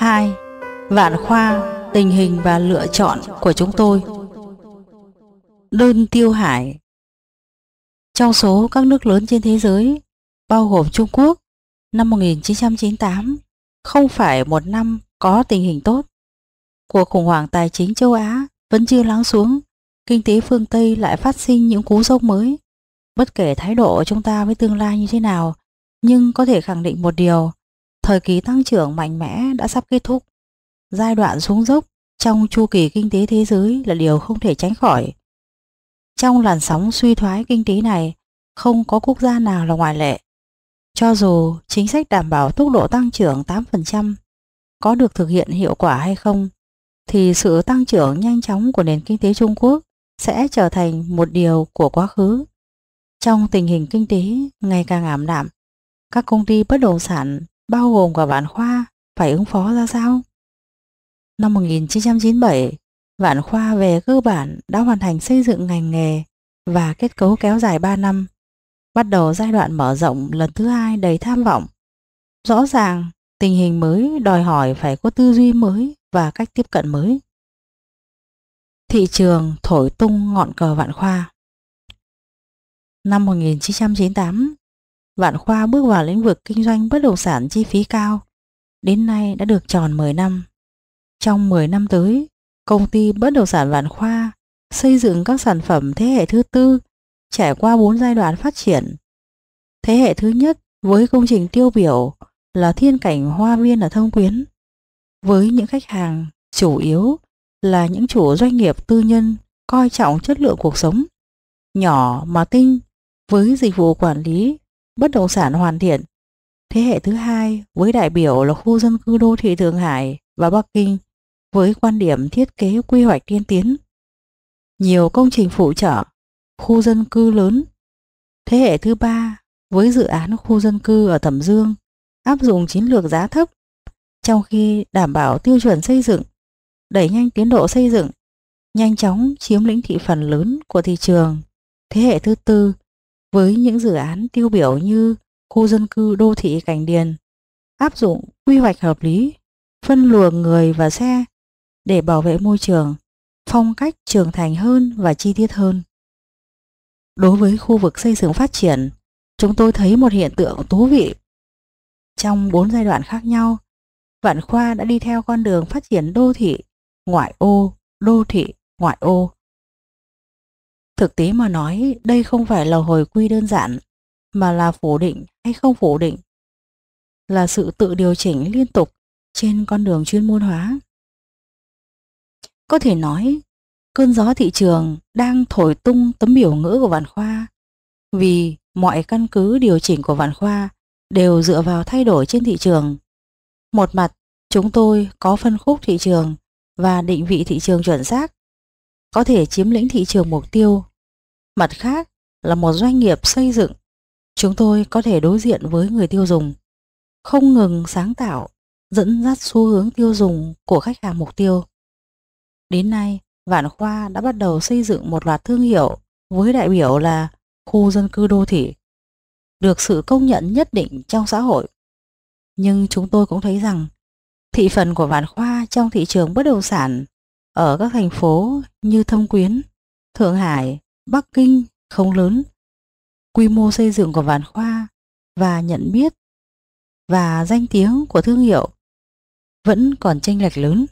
2. Vạn Khoa, tình hình và lựa chọn của chúng tôi. Đơn Tiêu Hải. Trong số các nước lớn trên thế giới, bao gồm Trung Quốc, năm 1998 không phải một năm có tình hình tốt. Cuộc khủng hoảng tài chính châu Á vẫn chưa lắng xuống, kinh tế phương Tây lại phát sinh những cú sốc mới. Bất kể thái độ của chúng ta với tương lai như thế nào, nhưng có thể khẳng định một điều, thời kỳ tăng trưởng mạnh mẽ đã sắp kết thúc. Giai đoạn xuống dốc trong chu kỳ kinh tế thế giới là điều không thể tránh khỏi. Trong làn sóng suy thoái kinh tế này, không có quốc gia nào là ngoại lệ. Cho dù chính sách đảm bảo tốc độ tăng trưởng 8% có được thực hiện hiệu quả hay không, thì sự tăng trưởng nhanh chóng của nền kinh tế Trung Quốc sẽ trở thành một điều của quá khứ. Trong tình hình kinh tế ngày càng ảm đạm, các công ty bất động sản bao gồm cả Vạn Khoa phải ứng phó ra sao? Năm 1997, Vạn Khoa về cơ bản đã hoàn thành xây dựng ngành nghề và kết cấu kéo dài 3 năm, bắt đầu giai đoạn mở rộng lần thứ hai đầy tham vọng. Rõ ràng, tình hình mới đòi hỏi phải có tư duy mới và cách tiếp cận mới. Thị trường thổi tung ngọn cờ Vạn Khoa. Năm 1998, Vạn Khoa bước vào lĩnh vực kinh doanh bất động sản chi phí cao, đến nay đã được tròn 10 năm. Trong 10 năm tới, công ty bất động sản Vạn Khoa xây dựng các sản phẩm thế hệ thứ tư, trải qua 4 giai đoạn phát triển. Thế hệ thứ nhất với công trình tiêu biểu là thiên cảnh hoa viên ở Thâm Quyến, với những khách hàng chủ yếu là những chủ doanh nghiệp tư nhân coi trọng chất lượng cuộc sống, nhỏ mà tinh, với dịch vụ quản lý bất động sản hoàn thiện. Thế hệ thứ hai với đại biểu là khu dân cư đô thị Thượng Hải và Bắc Kinh, với quan điểm thiết kế quy hoạch tiên tiến. Nhiều công trình phụ trợ, khu dân cư lớn. Thế hệ thứ ba với dự án khu dân cư ở Thẩm Dương, áp dụng chiến lược giá thấp, trong khi đảm bảo tiêu chuẩn xây dựng, đẩy nhanh tiến độ xây dựng, nhanh chóng chiếm lĩnh thị phần lớn của thị trường. Thế hệ thứ tư với những dự án tiêu biểu như khu dân cư đô thị Cảnh Điền, áp dụng quy hoạch hợp lý, phân luồng người và xe để bảo vệ môi trường, phong cách trưởng thành hơn và chi tiết hơn. Đối với khu vực xây dựng phát triển, chúng tôi thấy một hiện tượng thú vị. Trong 4 giai đoạn khác nhau, Vạn Khoa đã đi theo con đường phát triển đô thị, ngoại ô, đô thị, ngoại ô. Thực tế mà nói, đây không phải là hồi quy đơn giản, mà là phủ định hay không phủ định, là sự tự điều chỉnh liên tục trên con đường chuyên môn hóa. Có thể nói, cơn gió thị trường đang thổi tung tấm biểu ngữ của Vạn Khoa, vì mọi căn cứ điều chỉnh của Vạn Khoa đều dựa vào thay đổi trên thị trường. Một mặt, chúng tôi có phân khúc thị trường và định vị thị trường chuẩn xác, có thể chiếm lĩnh thị trường mục tiêu. Mặt khác là một doanh nghiệp xây dựng, chúng tôi có thể đối diện với người tiêu dùng, không ngừng sáng tạo, dẫn dắt xu hướng tiêu dùng của khách hàng mục tiêu. Đến nay, Vạn Khoa đã bắt đầu xây dựng một loạt thương hiệu với đại biểu là khu dân cư đô thị, được sự công nhận nhất định trong xã hội. Nhưng chúng tôi cũng thấy rằng thị phần của Vạn Khoa trong thị trường bất động sản ở các thành phố như Thâm Quyến, Thượng Hải, Bắc Kinh không lớn. Quy mô xây dựng của Vạn Khoa và nhận biết và danh tiếng của thương hiệu vẫn còn chênh lệch lớn.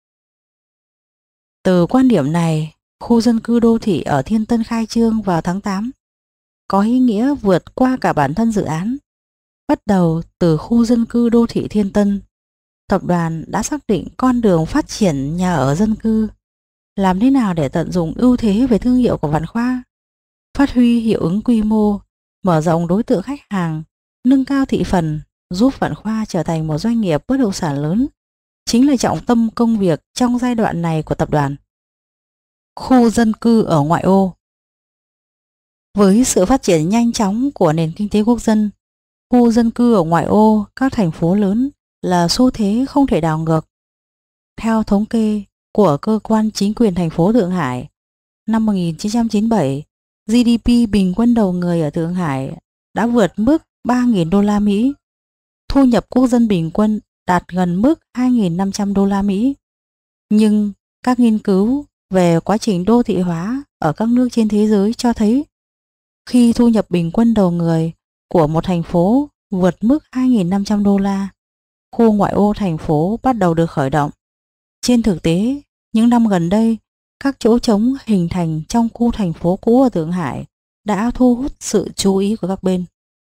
Từ quan điểm này, khu dân cư đô thị ở Thiên Tân khai trương vào tháng 8 có ý nghĩa vượt qua cả bản thân dự án. Bắt đầu từ khu dân cư đô thị Thiên Tân, tập đoàn đã xác định con đường phát triển nhà ở dân cư. Làm thế nào để tận dụng ưu thế về thương hiệu của Vạn Khoa, phát huy hiệu ứng quy mô, mở rộng đối tượng khách hàng, nâng cao thị phần, giúp Vạn Khoa trở thành một doanh nghiệp bất động sản lớn, chính là trọng tâm công việc trong giai đoạn này của tập đoàn. Khu dân cư ở ngoại ô. Với sự phát triển nhanh chóng của nền kinh tế quốc dân, khu dân cư ở ngoại ô các thành phố lớn là xu thế không thể đảo ngược. Theo thống kê của cơ quan chính quyền thành phố Thượng Hải, năm 1997, GDP bình quân đầu người ở Thượng Hải đã vượt mức 3.000 đô la Mỹ. Thu nhập quốc dân bình quân đạt gần mức 2.500 đô la Mỹ. Nhưng các nghiên cứu về quá trình đô thị hóa ở các nước trên thế giới cho thấy khi thu nhập bình quân đầu người của một thành phố vượt mức 2.500 đô la, khu ngoại ô thành phố bắt đầu được khởi động. Trên thực tế, những năm gần đây, các chỗ trống hình thành trong khu thành phố cũ ở Thượng Hải đã thu hút sự chú ý của các bên.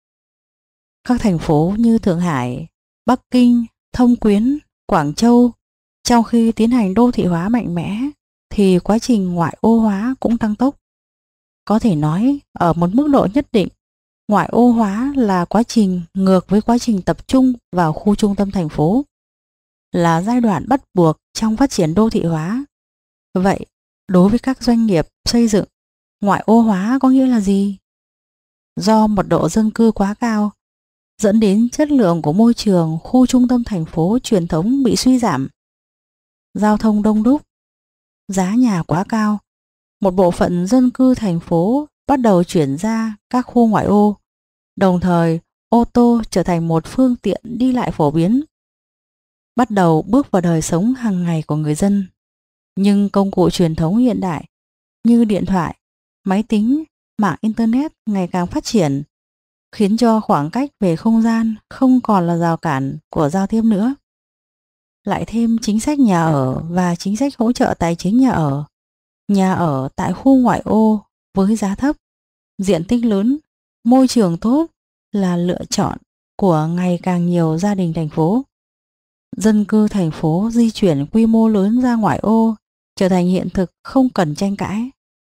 Các thành phố như Thượng Hải, Bắc Kinh, Thông Quyến, Quảng Châu, trong khi tiến hành đô thị hóa mạnh mẽ, thì quá trình ngoại ô hóa cũng tăng tốc. Có thể nói, ở một mức độ nhất định, ngoại ô hóa là quá trình ngược với quá trình tập trung vào khu trung tâm thành phố, là giai đoạn bắt buộc trong phát triển đô thị hóa. Vậy, đối với các doanh nghiệp xây dựng, ngoại ô hóa có nghĩa là gì? Do mật độ dân cư quá cao, dẫn đến chất lượng của môi trường khu trung tâm thành phố truyền thống bị suy giảm. Giao thông đông đúc, giá nhà quá cao, một bộ phận dân cư thành phố bắt đầu chuyển ra các khu ngoại ô, đồng thời ô tô trở thành một phương tiện đi lại phổ biến, bắt đầu bước vào đời sống hàng ngày của người dân. Nhưng công cụ truyền thống hiện đại như điện thoại, máy tính, mạng Internet ngày càng phát triển, khiến cho khoảng cách về không gian không còn là rào cản của giao tiếp nữa. Lại thêm chính sách nhà ở và chính sách hỗ trợ tài chính nhà ở tại khu ngoại ô với giá thấp, diện tích lớn, môi trường tốt là lựa chọn của ngày càng nhiều gia đình thành phố. Dân cư thành phố di chuyển quy mô lớn ra ngoại ô trở thành hiện thực không cần tranh cãi.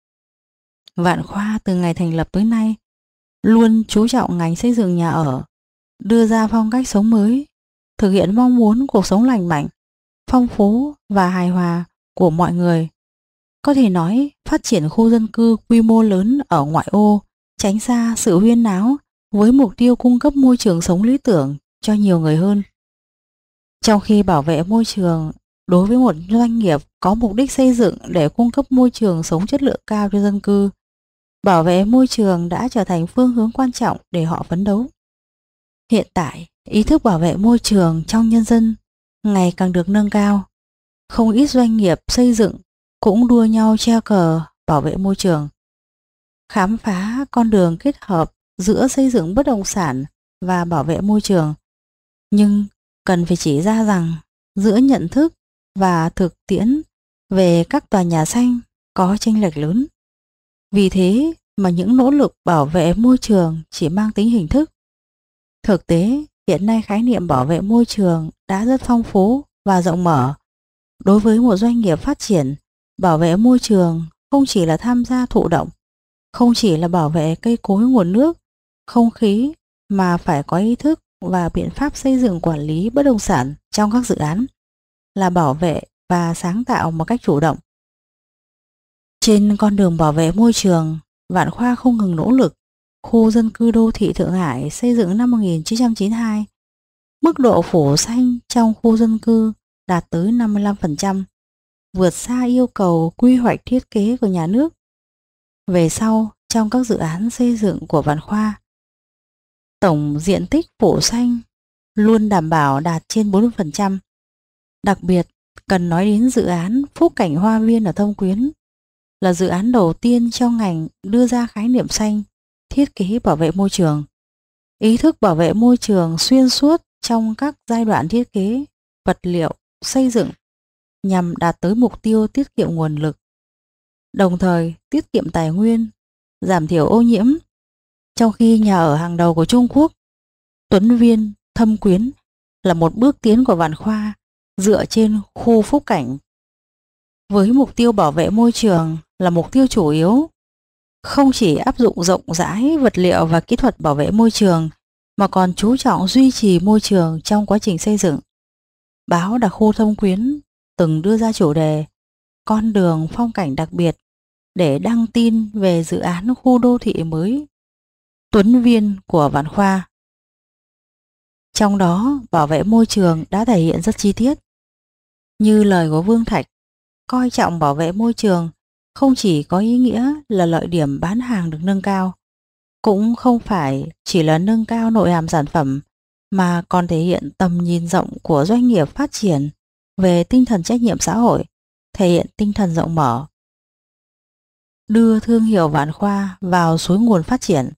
Vạn Khoa từ ngày thành lập tới nay luôn chú trọng ngành xây dựng nhà ở, đưa ra phong cách sống mới, thực hiện mong muốn cuộc sống lành mạnh, phong phú và hài hòa của mọi người. Có thể nói, phát triển khu dân cư quy mô lớn ở ngoại ô, tránh xa sự huyên náo với mục tiêu cung cấp môi trường sống lý tưởng cho nhiều người hơn. Trong khi bảo vệ môi trường đối với một doanh nghiệp có mục đích xây dựng để cung cấp môi trường sống chất lượng cao cho dân cư, bảo vệ môi trường đã trở thành phương hướng quan trọng để họ phấn đấu. Hiện tại, ý thức bảo vệ môi trường trong nhân dân ngày càng được nâng cao. Không ít doanh nghiệp xây dựng cũng đua nhau treo cờ bảo vệ môi trường. Khám phá con đường kết hợp giữa xây dựng bất động sản và bảo vệ môi trường. Nhưng cần phải chỉ ra rằng giữa nhận thức và thực tiễn về các tòa nhà xanh có chênh lệch lớn. Vì thế mà những nỗ lực bảo vệ môi trường chỉ mang tính hình thức. Thực tế, hiện nay khái niệm bảo vệ môi trường đã rất phong phú và rộng mở. Đối với một doanh nghiệp phát triển, bảo vệ môi trường không chỉ là tham gia thụ động, không chỉ là bảo vệ cây cối nguồn nước, không khí, mà phải có ý thức và biện pháp xây dựng quản lý bất động sản trong các dự án, là bảo vệ và sáng tạo một cách chủ động. Trên con đường bảo vệ môi trường, Vạn Khoa không ngừng nỗ lực. Khu dân cư đô thị Thượng Hải xây dựng năm 1992, mức độ phủ xanh trong khu dân cư đạt tới 55%, vượt xa yêu cầu quy hoạch thiết kế của nhà nước. Về sau, trong các dự án xây dựng của Vạn Khoa, tổng diện tích phủ xanh luôn đảm bảo đạt trên 40%. Đặc biệt, cần nói đến dự án Phúc Cảnh Hoa Viên ở Thông Quyến, là dự án đầu tiên trong ngành đưa ra khái niệm xanh, thiết kế bảo vệ môi trường. Ý thức bảo vệ môi trường xuyên suốt trong các giai đoạn thiết kế, vật liệu, xây dựng nhằm đạt tới mục tiêu tiết kiệm nguồn lực, đồng thời tiết kiệm tài nguyên, giảm thiểu ô nhiễm. Trong khi nhà ở hàng đầu của Trung Quốc, Tuấn Viên, Thâm Quyến là một bước tiến của Vạn Khoa dựa trên khu Phúc Cảnh. Với mục tiêu bảo vệ môi trường là mục tiêu chủ yếu, không chỉ áp dụng rộng rãi vật liệu và kỹ thuật bảo vệ môi trường, mà còn chú trọng duy trì môi trường trong quá trình xây dựng. Báo Đặc khu Thâm Quyến từng đưa ra chủ đề Con đường phong cảnh đặc biệt để đăng tin về dự án khu đô thị mới Tuấn Viên của Vạn Khoa. Trong đó, bảo vệ môi trường đã thể hiện rất chi tiết. Như lời của Vương Thạch, coi trọng bảo vệ môi trường không chỉ có ý nghĩa là lợi điểm bán hàng được nâng cao, cũng không phải chỉ là nâng cao nội hàm sản phẩm, mà còn thể hiện tầm nhìn rộng của doanh nghiệp phát triển về tinh thần trách nhiệm xã hội, thể hiện tinh thần rộng mở, đưa thương hiệu Vạn Khoa vào suối nguồn phát triển.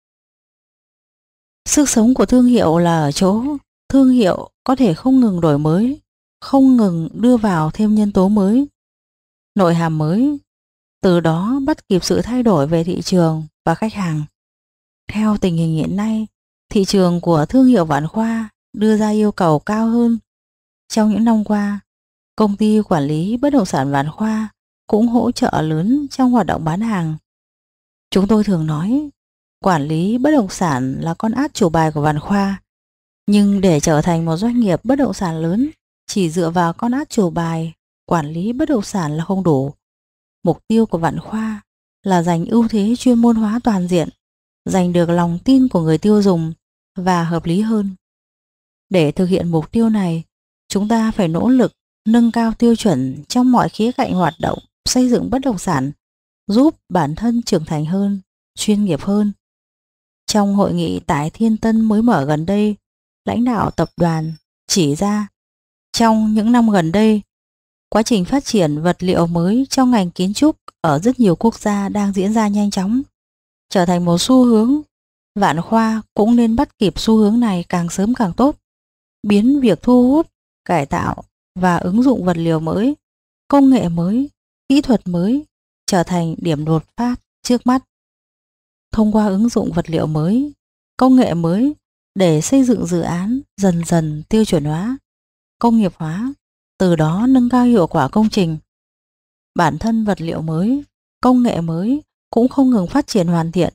Sức sống của thương hiệu là ở chỗ thương hiệu có thể không ngừng đổi mới, không ngừng đưa vào thêm nhân tố mới, nội hàm mới, từ đó bắt kịp sự thay đổi về thị trường và khách hàng. Theo tình hình hiện nay, thị trường của thương hiệu Vạn Khoa đưa ra yêu cầu cao hơn. Trong những năm qua, công ty quản lý bất động sản Vạn Khoa cũng hỗ trợ lớn trong hoạt động bán hàng. Chúng tôi thường nói, quản lý bất động sản là con át chủ bài của Vạn Khoa, nhưng để trở thành một doanh nghiệp bất động sản lớn, chỉ dựa vào con át chủ bài quản lý bất động sản là không đủ. Mục tiêu của Vạn Khoa là giành ưu thế chuyên môn hóa toàn diện, giành được lòng tin của người tiêu dùng và hợp lý hơn. Để thực hiện mục tiêu này, chúng ta phải nỗ lực nâng cao tiêu chuẩn trong mọi khía cạnh hoạt động xây dựng bất động sản, giúp bản thân trưởng thành hơn, chuyên nghiệp hơn. Trong hội nghị tại Thiên Tân mới mở gần đây, lãnh đạo tập đoàn chỉ ra trong những năm gần đây, quá trình phát triển vật liệu mới trong ngành kiến trúc ở rất nhiều quốc gia đang diễn ra nhanh chóng, trở thành một xu hướng. Vạn Khoa cũng nên bắt kịp xu hướng này càng sớm càng tốt, biến việc thu hút, cải tạo và ứng dụng vật liệu mới, công nghệ mới, kỹ thuật mới trở thành điểm đột phát trước mắt. Thông qua ứng dụng vật liệu mới, công nghệ mới để xây dựng dự án dần dần tiêu chuẩn hóa, công nghiệp hóa, từ đó nâng cao hiệu quả công trình. Bản thân vật liệu mới, công nghệ mới cũng không ngừng phát triển hoàn thiện.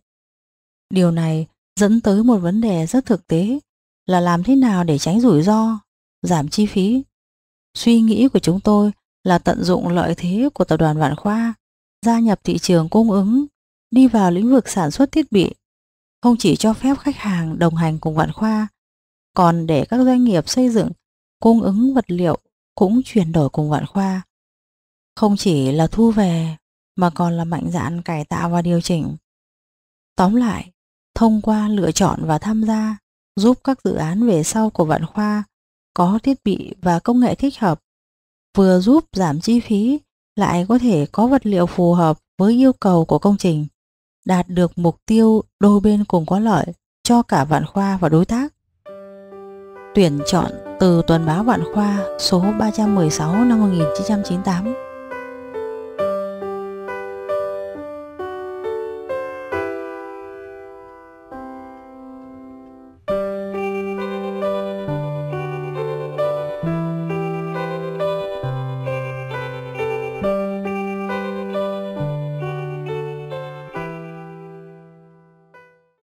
Điều này dẫn tới một vấn đề rất thực tế là làm thế nào để tránh rủi ro, giảm chi phí. Suy nghĩ của chúng tôi là tận dụng lợi thế của tập đoàn Vạn Khoa, gia nhập thị trường cung ứng, đi vào lĩnh vực sản xuất thiết bị, không chỉ cho phép khách hàng đồng hành cùng Vạn Khoa, còn để các doanh nghiệp xây dựng, cung ứng vật liệu cũng chuyển đổi cùng Vạn Khoa. Không chỉ là thu về mà còn là mạnh dạn cải tạo và điều chỉnh. Tóm lại, thông qua lựa chọn và tham gia, giúp các dự án về sau của Vạn Khoa có thiết bị và công nghệ thích hợp, vừa giúp giảm chi phí, lại có thể có vật liệu phù hợp với yêu cầu của công trình, đạt được mục tiêu đôi bên cùng có lợi cho cả Vạn Khoa và đối tác. Tuyển chọn từ Tuần báo Vạn Khoa số 316 năm 1998.